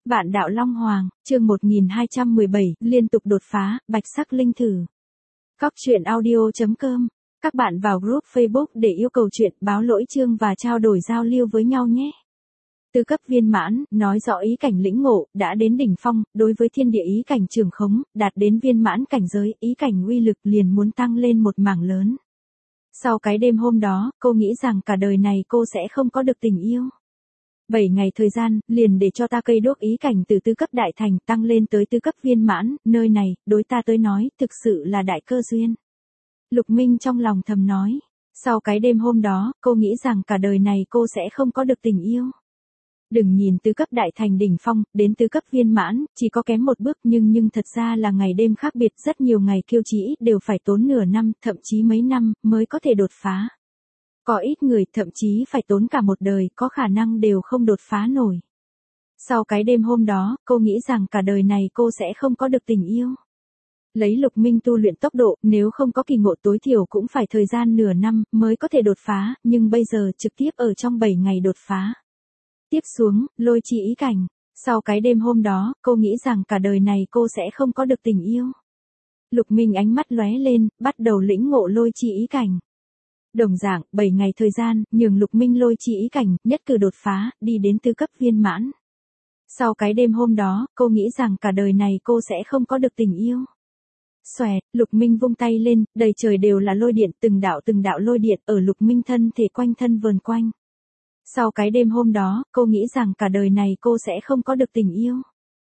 Vạn đạo Long Hoàng, chương 1217, liên tục đột phá, bạch sắc linh thử. Góc truyện audio.com. Các bạn vào group Facebook để yêu cầu chuyện, báo lỗi chương và trao đổi giao lưu với nhau nhé. Tứ cấp viên mãn, nói rõ ý cảnh lĩnh ngộ, đã đến đỉnh phong, đối với thiên địa ý cảnh trường khống, đạt đến viên mãn cảnh giới, ý cảnh uy lực liền muốn tăng lên một mảng lớn. Sau cái đêm hôm đó, cô nghĩ rằng cả đời này cô sẽ không có được tình yêu. 7 ngày thời gian, liền để cho ta cây đuốc ý cảnh từ tứ cấp đại thành tăng lên tới tứ cấp viên mãn, nơi này, đối ta tới nói, thực sự là đại cơ duyên. Lục Minh trong lòng thầm nói, sau cái đêm hôm đó, cô nghĩ rằng cả đời này cô sẽ không có được tình yêu. Đừng nhìn tứ cấp đại thành đỉnh phong, đến tứ cấp viên mãn, chỉ có kém một bước nhưng thật ra là ngày đêm khác biệt, rất nhiều ngày kiêu chỉ đều phải tốn nửa năm, thậm chí mấy năm, mới có thể đột phá. Có ít người thậm chí phải tốn cả một đời, có khả năng đều không đột phá nổi. Sau cái đêm hôm đó, cô nghĩ rằng cả đời này cô sẽ không có được tình yêu. Lấy Lục Minh tu luyện tốc độ, nếu không có kỳ ngộ tối thiểu cũng phải thời gian nửa năm mới có thể đột phá, nhưng bây giờ trực tiếp ở trong 7 ngày đột phá. Tiếp xuống, lôi chi ý cảnh. Sau cái đêm hôm đó, cô nghĩ rằng cả đời này cô sẽ không có được tình yêu. Lục Minh ánh mắt lóe lên, bắt đầu lĩnh ngộ lôi chi ý cảnh. Đồng dạng, 7 ngày thời gian, nhường Lục Minh lôi chi ý cảnh, nhất cử đột phá, đi đến tứ cấp viên mãn. Sau cái đêm hôm đó, cô nghĩ rằng cả đời này cô sẽ không có được tình yêu. Xoẹt, Lục Minh vung tay lên, đầy trời đều là lôi điện, từng đạo lôi điện ở Lục Minh thân thể quanh thân vờn quanh. Sau cái đêm hôm đó, cô nghĩ rằng cả đời này cô sẽ không có được tình yêu.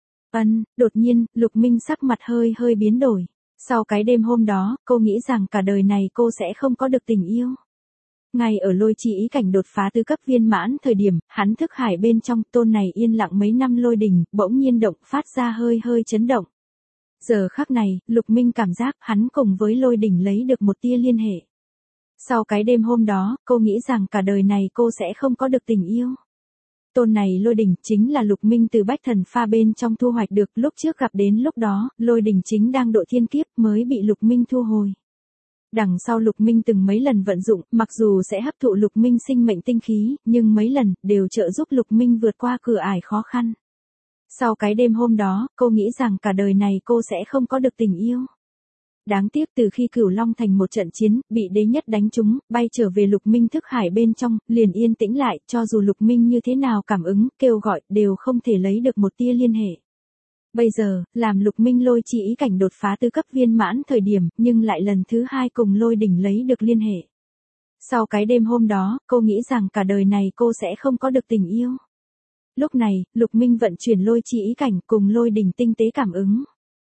Đột nhiên, Lục Minh sắc mặt hơi biến đổi. Sau cái đêm hôm đó, cô nghĩ rằng cả đời này cô sẽ không có được tình yêu. Ngay ở lôi chi ý cảnh đột phá tứ cấp viên mãn thời điểm, hắn thức hải bên trong tôn này yên lặng mấy năm lôi đình, bỗng nhiên động phát ra hơi chấn động. Giờ khắc này, Lục Minh cảm giác hắn cùng với lôi đỉnh lấy được một tia liên hệ. Sau cái đêm hôm đó, cô nghĩ rằng cả đời này cô sẽ không có được tình yêu. Tôn này lôi đỉnh chính là Lục Minh từ bách thần pha bên trong thu hoạch được, lúc trước gặp đến lúc đó, lôi đỉnh chính đang độ thiên kiếp mới bị Lục Minh thu hồi. Đằng sau Lục Minh từng mấy lần vận dụng, mặc dù sẽ hấp thụ Lục Minh sinh mệnh tinh khí, nhưng mấy lần, đều trợ giúp Lục Minh vượt qua cửa ải khó khăn. Sau cái đêm hôm đó, cô nghĩ rằng cả đời này cô sẽ không có được tình yêu. Đáng tiếc từ khi Cửu Long thành một trận chiến, bị đế nhất đánh trúng, bay trở về Lục Minh thức hải bên trong, liền yên tĩnh lại, cho dù Lục Minh như thế nào cảm ứng, kêu gọi, đều không thể lấy được một tia liên hệ. Bây giờ, làm Lục Minh lôi chi ý cảnh đột phá tứ cấp viên mãn thời điểm, nhưng lại lần thứ hai cùng lôi đỉnh lấy được liên hệ. Sau cái đêm hôm đó, cô nghĩ rằng cả đời này cô sẽ không có được tình yêu. Lúc này, Lục Minh vận chuyển lôi chi ý cảnh cùng lôi đỉnh tinh tế cảm ứng.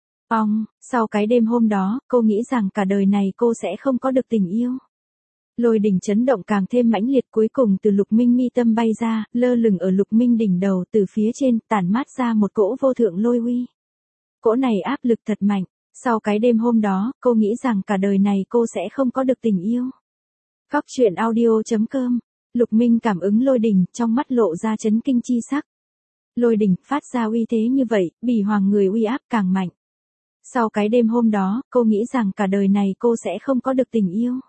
Sau cái đêm hôm đó, cô nghĩ rằng cả đời này cô sẽ không có được tình yêu. Lôi đỉnh chấn động càng thêm mãnh liệt, cuối cùng từ Lục Minh mi tâm bay ra, lơ lửng ở Lục Minh đỉnh đầu, từ phía trên, tản mát ra một cỗ vô thượng lôi uy. Cỗ này áp lực thật mạnh. Sau cái đêm hôm đó, cô nghĩ rằng cả đời này cô sẽ không có được tình yêu. Góc truyện audio.com. Lục Minh cảm ứng lôi đỉnh, trong mắt lộ ra chấn kinh chi sắc. Lôi đỉnh phát ra uy thế như vậy, bỉ hoàng người uy áp càng mạnh. Sau cái đêm hôm đó, cô nghĩ rằng cả đời này cô sẽ không có được tình yêu.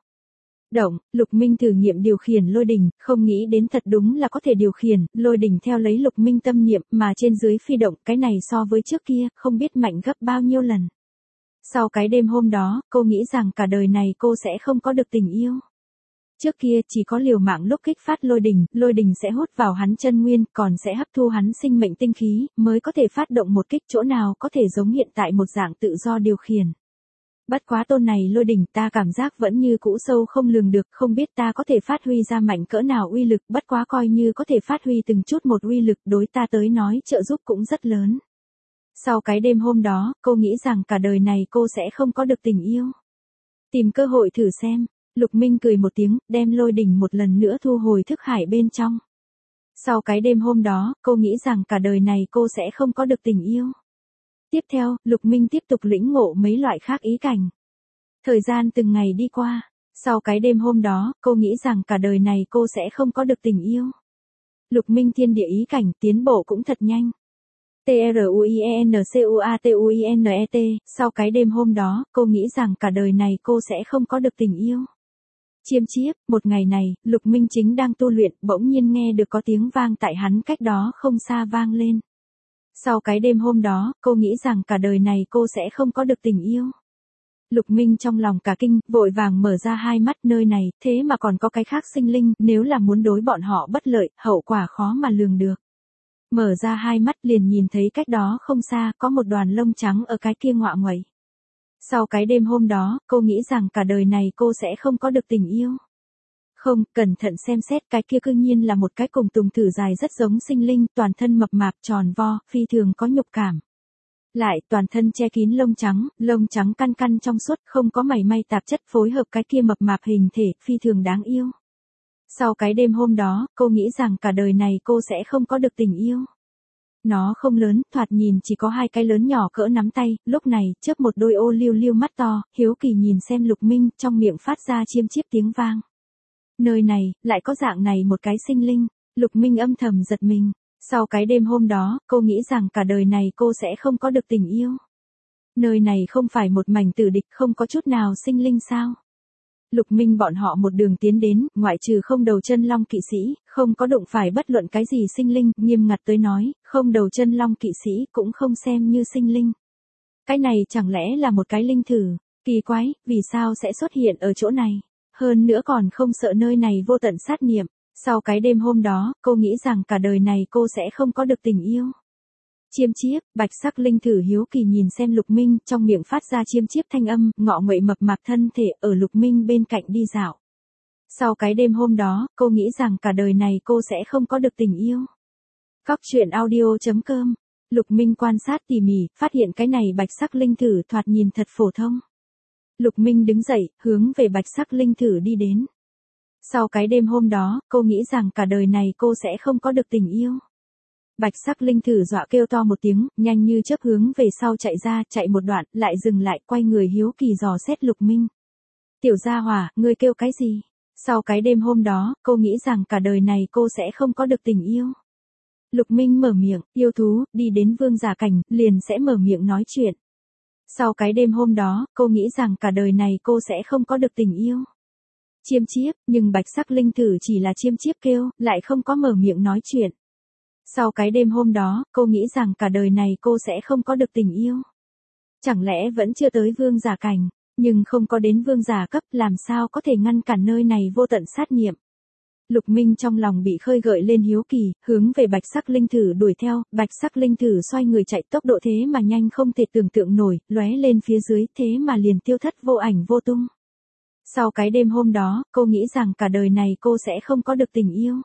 Lục Minh thử nghiệm điều khiển lôi đỉnh, không nghĩ đến thật đúng là có thể điều khiển, lôi đỉnh theo lấy Lục Minh tâm niệm mà trên dưới phi động, cái này so với trước kia, không biết mạnh gấp bao nhiêu lần. Sau cái đêm hôm đó, cô nghĩ rằng cả đời này cô sẽ không có được tình yêu. Trước kia chỉ có liều mạng lúc kích phát lôi đỉnh sẽ hút vào hắn chân nguyên, còn sẽ hấp thu hắn sinh mệnh tinh khí, mới có thể phát động một kích, chỗ nào có thể giống hiện tại một dạng tự do điều khiển. Bất quá tôn này lôi đỉnh ta cảm giác vẫn như cũ sâu không lường được, không biết ta có thể phát huy ra mạnh cỡ nào uy lực, bất quá coi như có thể phát huy từng chút một uy lực, đối ta tới nói trợ giúp cũng rất lớn. Sau cái đêm hôm đó, cô nghĩ rằng cả đời này cô sẽ không có được tình yêu. Tìm cơ hội thử xem. Lục Minh cười một tiếng, đem lôi đỉnh một lần nữa thu hồi thức hải bên trong. Sau cái đêm hôm đó, cô nghĩ rằng cả đời này cô sẽ không có được tình yêu. Tiếp theo, Lục Minh tiếp tục lĩnh ngộ mấy loại khác ý cảnh. Thời gian từng ngày đi qua. Sau cái đêm hôm đó, cô nghĩ rằng cả đời này cô sẽ không có được tình yêu. Lục Minh thiên địa ý cảnh tiến bộ cũng thật nhanh. TRUIENCUATUINET, sau cái đêm hôm đó, cô nghĩ rằng cả đời này cô sẽ không có được tình yêu. Chiêm chiếp, một ngày này, Lục Minh chính đang tu luyện, bỗng nhiên nghe được có tiếng vang tại hắn cách đó không xa vang lên. Sau cái đêm hôm đó, cô nghĩ rằng cả đời này cô sẽ không có được tình yêu. Lục Minh trong lòng cả kinh, vội vàng mở ra hai mắt, nơi này, thế mà còn có cái khác sinh linh, nếu là muốn đối bọn họ bất lợi, hậu quả khó mà lường được. Mở ra hai mắt liền nhìn thấy cách đó không xa, có một đoàn lông trắng ở cái kia ngọa nguậy. Sau cái đêm hôm đó, cô nghĩ rằng cả đời này cô sẽ không có được tình yêu. Không, cẩn thận xem xét, cái kia cư nhiên là một cái cùng tùng thử dài rất giống sinh linh, toàn thân mập mạp tròn vo, phi thường có nhục cảm. Lại, toàn thân che kín lông trắng căn căn trong suốt, không có mảy may tạp chất, phối hợp cái kia mập mạp hình thể, phi thường đáng yêu. Sau cái đêm hôm đó, cô nghĩ rằng cả đời này cô sẽ không có được tình yêu. Nó không lớn, thoạt nhìn chỉ có hai cái lớn nhỏ cỡ nắm tay, lúc này, chớp một đôi ô liu liu mắt to, hiếu kỳ nhìn xem Lục Minh, trong miệng phát ra chiêm chiếp tiếng vang. Nơi này, lại có dạng này một cái sinh linh, Lục Minh âm thầm giật mình. Sau cái đêm hôm đó, cô nghĩ rằng cả đời này cô sẽ không có được tình yêu. Nơi này không phải một mảnh tử địch, không có chút nào sinh linh sao? Lục Minh bọn họ một đường tiến đến, ngoại trừ không đầu chân long kỵ sĩ, không có đụng phải bất luận cái gì sinh linh, nghiêm ngặt tới nói, không đầu chân long kỵ sĩ cũng không xem như sinh linh. Cái này chẳng lẽ là một cái linh thử, kỳ quái, vì sao sẽ xuất hiện ở chỗ này? Hơn nữa còn không sợ nơi này vô tận sát niệm. Sau cái đêm hôm đó, cô nghĩ rằng cả đời này cô sẽ không có được tình yêu. Chiêm chiếp, bạch sắc linh thử hiếu kỳ nhìn xem Lục Minh, trong miệng phát ra chiêm chiếp thanh âm, ngọ nguậy mập mạp thân thể ở Lục Minh bên cạnh đi dạo. Sau cái đêm hôm đó, cô nghĩ rằng cả đời này cô sẽ không có được tình yêu. Cóc truyện audio.com. Lục Minh quan sát tỉ mỉ, phát hiện cái này bạch sắc linh thử thoạt nhìn thật phổ thông. Lục Minh đứng dậy, hướng về bạch sắc linh thử đi đến. Sau cái đêm hôm đó, cô nghĩ rằng cả đời này cô sẽ không có được tình yêu. Bạch sắc linh thử dọa kêu to một tiếng, nhanh như chớp hướng về sau chạy ra, chạy một đoạn, lại dừng lại, quay người hiếu kỳ dò xét Lục Minh. Tiểu gia hỏa, ngươi kêu cái gì? Sau cái đêm hôm đó, cô nghĩ rằng cả đời này cô sẽ không có được tình yêu. Lục Minh mở miệng, yêu thú, đi đến vương giả cảnh, liền sẽ mở miệng nói chuyện. Sau cái đêm hôm đó, cô nghĩ rằng cả đời này cô sẽ không có được tình yêu. Chiêm chiếp, nhưng bạch sắc linh thử chỉ là chiêm chiếp kêu, lại không có mở miệng nói chuyện. Sau cái đêm hôm đó, cô nghĩ rằng cả đời này cô sẽ không có được tình yêu. Chẳng lẽ vẫn chưa tới vương giả cảnh, nhưng không có đến vương giả cấp, làm sao có thể ngăn cản nơi này vô tận sát niệm. Lục Minh trong lòng bị khơi gợi lên hiếu kỳ, hướng về bạch sắc linh thử đuổi theo, bạch sắc linh thử xoay người chạy tốc độ thế mà nhanh không thể tưởng tượng nổi, lóe lên phía dưới thế mà liền tiêu thất vô ảnh vô tung. Sau cái đêm hôm đó, cô nghĩ rằng cả đời này cô sẽ không có được tình yêu.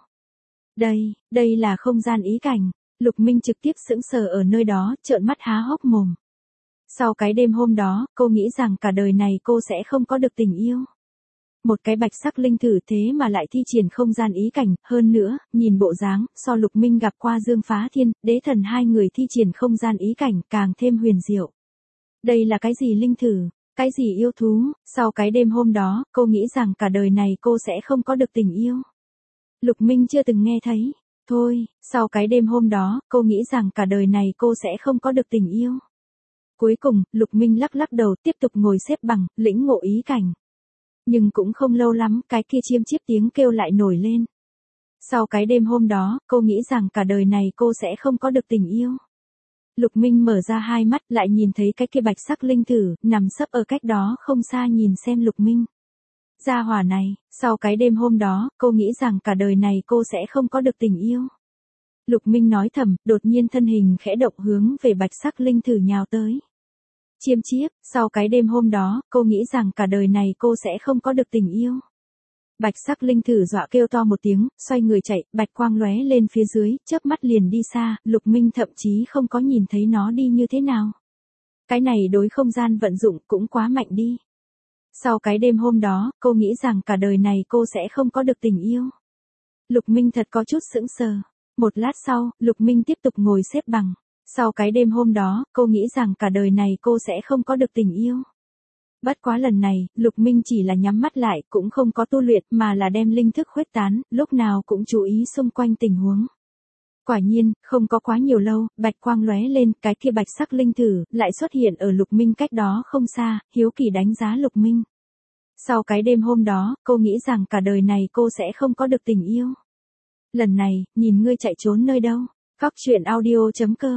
Đây là không gian ý cảnh. Lục Minh trực tiếp sững sờ ở nơi đó, trợn mắt há hốc mồm. Sau cái đêm hôm đó, cô nghĩ rằng cả đời này cô sẽ không có được tình yêu. Một cái bạch sắc linh thử thế mà lại thi triển không gian ý cảnh, hơn nữa, nhìn bộ dáng, so Lục Minh gặp qua Dương Phá Thiên, Đế Thần hai người thi triển không gian ý cảnh càng thêm huyền diệu. Đây là cái gì linh thử? Cái gì yêu thú? Sau cái đêm hôm đó, cô nghĩ rằng cả đời này cô sẽ không có được tình yêu. Lục Minh chưa từng nghe thấy. Thôi, sau cái đêm hôm đó, cô nghĩ rằng cả đời này cô sẽ không có được tình yêu. Cuối cùng, Lục Minh lắc lắc đầu tiếp tục ngồi xếp bằng, lĩnh ngộ ý cảnh. Nhưng cũng không lâu lắm, cái kia chiêm chiếp tiếng kêu lại nổi lên. Sau cái đêm hôm đó, cô nghĩ rằng cả đời này cô sẽ không có được tình yêu. Lục Minh mở ra hai mắt lại nhìn thấy cái kia bạch sắc linh thử, nằm sấp ở cách đó không xa nhìn xem Lục Minh. Gia hỏa này, sau cái đêm hôm đó, cô nghĩ rằng cả đời này cô sẽ không có được tình yêu. Lục Minh nói thầm, đột nhiên thân hình khẽ động hướng về bạch sắc linh thử nhào tới. Chiêm chiếp, sau cái đêm hôm đó, cô nghĩ rằng cả đời này cô sẽ không có được tình yêu. Bạch sắc linh thử dọa kêu to một tiếng, xoay người chạy, bạch quang lóe lên phía dưới, chớp mắt liền đi xa, Lục Minh thậm chí không có nhìn thấy nó đi như thế nào. Cái này đối không gian vận dụng cũng quá mạnh đi. Sau cái đêm hôm đó, cô nghĩ rằng cả đời này cô sẽ không có được tình yêu. Lục Minh thật có chút sững sờ. Một lát sau, Lục Minh tiếp tục ngồi xếp bằng. Sau cái đêm hôm đó, cô nghĩ rằng cả đời này cô sẽ không có được tình yêu. Bất quá lần này, Lục Minh chỉ là nhắm mắt lại, cũng không có tu luyện, mà là đem linh thức khuếch tán, lúc nào cũng chú ý xung quanh tình huống. Quả nhiên, không có quá nhiều lâu, bạch quang lóe lên, cái kia bạch sắc linh thử, lại xuất hiện ở Lục Minh cách đó không xa, hiếu kỳ đánh giá Lục Minh. Sau cái đêm hôm đó, cô nghĩ rằng cả đời này cô sẽ không có được tình yêu. Lần này, nhìn ngươi chạy trốn nơi đâu? Cóc truyện audio.com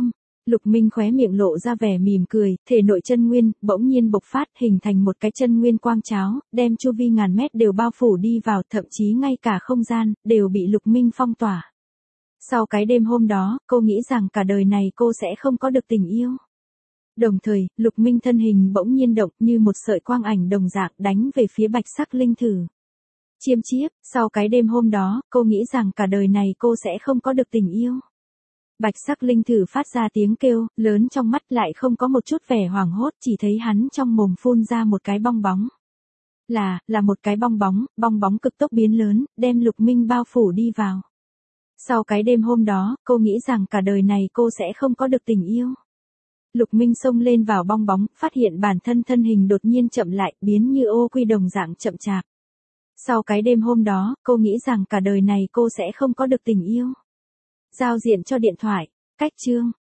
Lục Minh khóe miệng lộ ra vẻ mỉm cười, thể nội chân nguyên bỗng nhiên bộc phát, hình thành một cái chân nguyên quang cháo, đem chu vi ngàn mét đều bao phủ đi vào, thậm chí ngay cả không gian đều bị Lục Minh phong tỏa. Sau cái đêm hôm đó, cô nghĩ rằng cả đời này cô sẽ không có được tình yêu. Đồng thời, Lục Minh thân hình bỗng nhiên động như một sợi quang ảnh đồng dạng đánh về phía bạch sắc linh thử. Chiêm chiếp, sau cái đêm hôm đó, cô nghĩ rằng cả đời này cô sẽ không có được tình yêu. Bạch sắc linh thử phát ra tiếng kêu, lớn trong mắt lại không có một chút vẻ hoảng hốt, chỉ thấy hắn trong mồm phun ra một cái bong bóng. Là một cái bong bóng cực tốc biến lớn, đem Lục Minh bao phủ đi vào. Sau cái đêm hôm đó, cô nghĩ rằng cả đời này cô sẽ không có được tình yêu. Lục Minh xông lên vào bong bóng, phát hiện bản thân thân hình đột nhiên chậm lại, biến như ô quy đồng dạng chậm chạp. Sau cái đêm hôm đó, cô nghĩ rằng cả đời này cô sẽ không có được tình yêu. Giao diện cho điện thoại, cách chương.